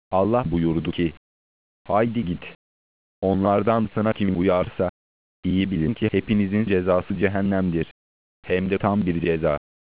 Allah buyurdu ki, haydi git. Onlardan sana kim uyarsa, iyi bilin ki hepinizin cezası cehennemdir. Hem de tam bir ceza.